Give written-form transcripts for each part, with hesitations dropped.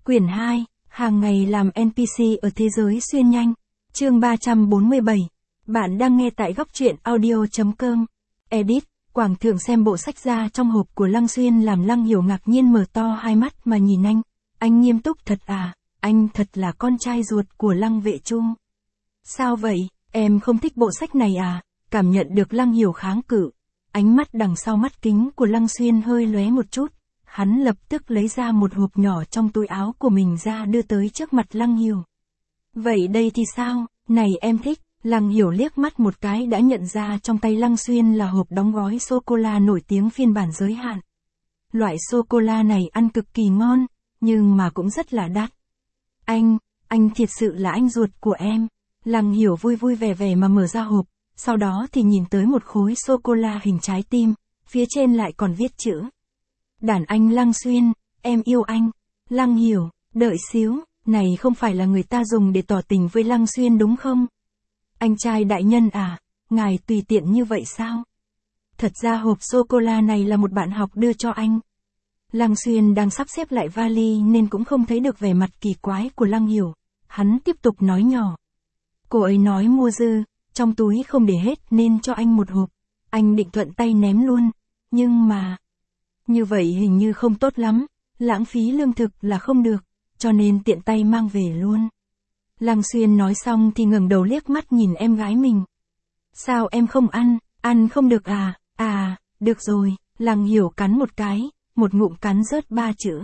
Quyển 2, hàng ngày làm NPC ở thế giới xuyên nhanh. Chương 347. Bạn đang nghe tại góc truyện audio.com. Edit, Quảng Thượng xem bộ sách ra trong hộp của Lăng Xuyên làm Lăng Hiểu ngạc nhiên mở to hai mắt mà nhìn anh. Anh nghiêm túc thật à, anh thật là con trai ruột của Lăng Vệ Chu. Sao vậy, em không thích bộ sách này à? Cảm nhận được Lăng Hiểu kháng cự. Ánh mắt đằng sau mắt kính của Lăng Xuyên hơi lóe một chút. Hắn lập tức lấy ra một hộp nhỏ trong túi áo của mình ra đưa tới trước mặt Lăng Hiểu. Vậy đây thì sao, này em thích. Lăng Hiểu liếc mắt một cái đã nhận ra trong tay Lăng Xuyên là hộp đóng gói sô-cô-la nổi tiếng phiên bản giới hạn. Loại sô-cô-la này ăn cực kỳ ngon, nhưng mà cũng rất là đắt. Anh thiệt sự là anh ruột của em. Lăng Hiểu vui vui vẻ vẻ mà mở ra hộp, sau đó thì nhìn tới một khối sô-cô-la hình trái tim, phía trên lại còn viết chữ. Đàn anh Lăng Xuyên, em yêu anh. Lăng Hiểu, đợi xíu, này không phải là người ta dùng để tỏ tình với Lăng Xuyên đúng không? Anh trai đại nhân à, ngài tùy tiện như vậy sao? Thật ra hộp sô-cô-la này là một bạn học đưa cho anh. Lăng Xuyên đang sắp xếp lại vali nên cũng không thấy được vẻ mặt kỳ quái của Lăng Hiểu. Hắn tiếp tục nói nhỏ. Cô ấy nói mua dư, trong túi không để hết nên cho anh một hộp. Anh định thuận tay ném luôn, nhưng mà... Như vậy hình như không tốt lắm, lãng phí lương thực là không được, cho nên tiện tay mang về luôn. Lăng Xuyên nói xong thì ngẩng đầu liếc mắt nhìn em gái mình. Sao em không ăn không được à, được rồi, Lăng Hiểu cắn một cái, một ngụm cắn rớt 3 chữ.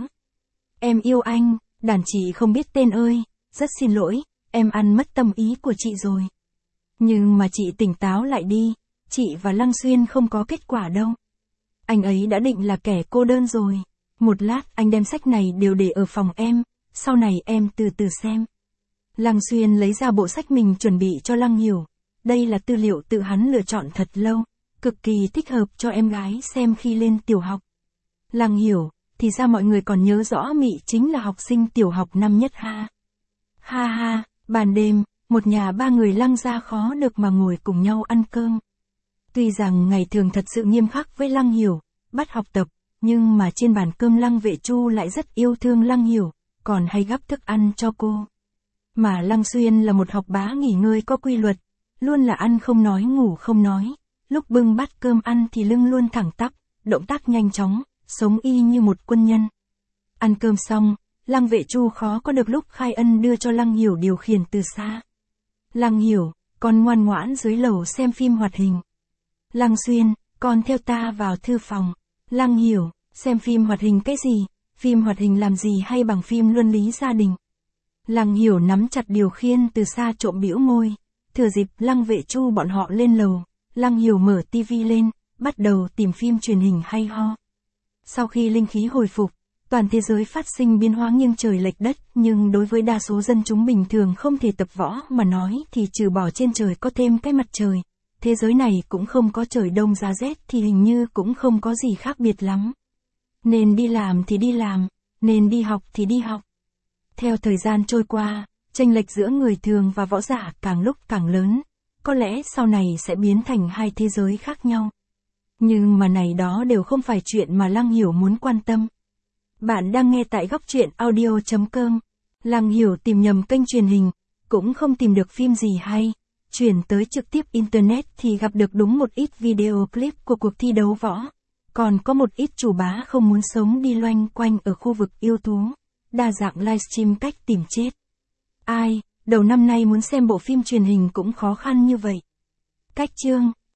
Em yêu anh, đàn chị không biết tên ơi, rất xin lỗi, em ăn mất tâm ý của chị rồi. Nhưng mà chị tỉnh táo lại đi, chị và Lăng Xuyên không có kết quả đâu. Anh ấy đã định là kẻ cô đơn rồi. Một lát anh đem sách này đều để ở phòng em, sau này em từ từ xem. Lăng Xuyên lấy ra bộ sách mình chuẩn bị cho Lăng Hiểu. Đây là tư liệu tự hắn lựa chọn thật lâu, cực kỳ thích hợp cho em gái xem khi lên tiểu học. Lăng Hiểu, thì ra mọi người còn nhớ rõ Mị chính là học sinh tiểu học năm nhất ha. Ha ha, ban đêm, một nhà ba người Lăng gia khó được mà ngồi cùng nhau ăn cơm. Tuy rằng ngày thường thật sự nghiêm khắc với Lăng Hiểu, bắt học tập, nhưng mà trên bàn cơm Lăng Vệ Chu lại rất yêu thương Lăng Hiểu, còn hay gắp thức ăn cho cô. Mà Lăng Xuyên là một học bá nghỉ ngơi có quy luật, luôn là ăn không nói ngủ không nói, lúc bưng bát cơm ăn thì lưng luôn thẳng tắp, động tác nhanh chóng, sống y như một quân nhân. Ăn cơm xong, Lăng Vệ Chu khó có được lúc khai ân đưa cho Lăng Hiểu điều khiển từ xa. Lăng Hiểu, con ngoan ngoãn dưới lầu xem phim hoạt hình. Lăng Xuyên, con theo ta vào thư phòng. Lăng Hiểu, xem phim hoạt hình cái gì, phim hoạt hình làm gì hay bằng phim luân lý gia đình. Lăng Hiểu nắm chặt điều khiên từ xa trộm bĩu môi. Thừa dịp Lăng Vệ Chu bọn họ lên lầu, Lăng Hiểu mở tivi lên, bắt đầu tìm phim truyền hình hay ho. Sau khi linh khí hồi phục, toàn thế giới phát sinh biến hóa nghiêng trời lệch đất, nhưng đối với đa số dân chúng bình thường không thể tập võ mà nói thì trừ bỏ trên trời có thêm cái mặt trời. Thế giới này cũng không có trời đông giá rét thì hình như cũng không có gì khác biệt lắm. Nên đi làm thì đi làm, nên đi học thì đi học. Theo thời gian trôi qua, chênh lệch giữa người thường và võ giả càng lúc càng lớn, có lẽ sau này sẽ biến thành hai thế giới khác nhau. Nhưng mà này đó đều không phải chuyện mà Lăng Hiểu muốn quan tâm. Bạn đang nghe tại góc truyện audio.com. Lăng Hiểu tìm nhầm kênh truyền hình, cũng không tìm được phim gì hay. Chuyển tới trực tiếp Internet thì gặp được đúng một ít video clip của cuộc thi đấu võ. Còn có một ít chủ bá không muốn sống đi loanh quanh ở khu vực yêu thú. Đa dạng livestream cách tìm chết. Ai, đầu năm nay muốn xem bộ phim truyền hình cũng khó khăn như vậy. Cách chương.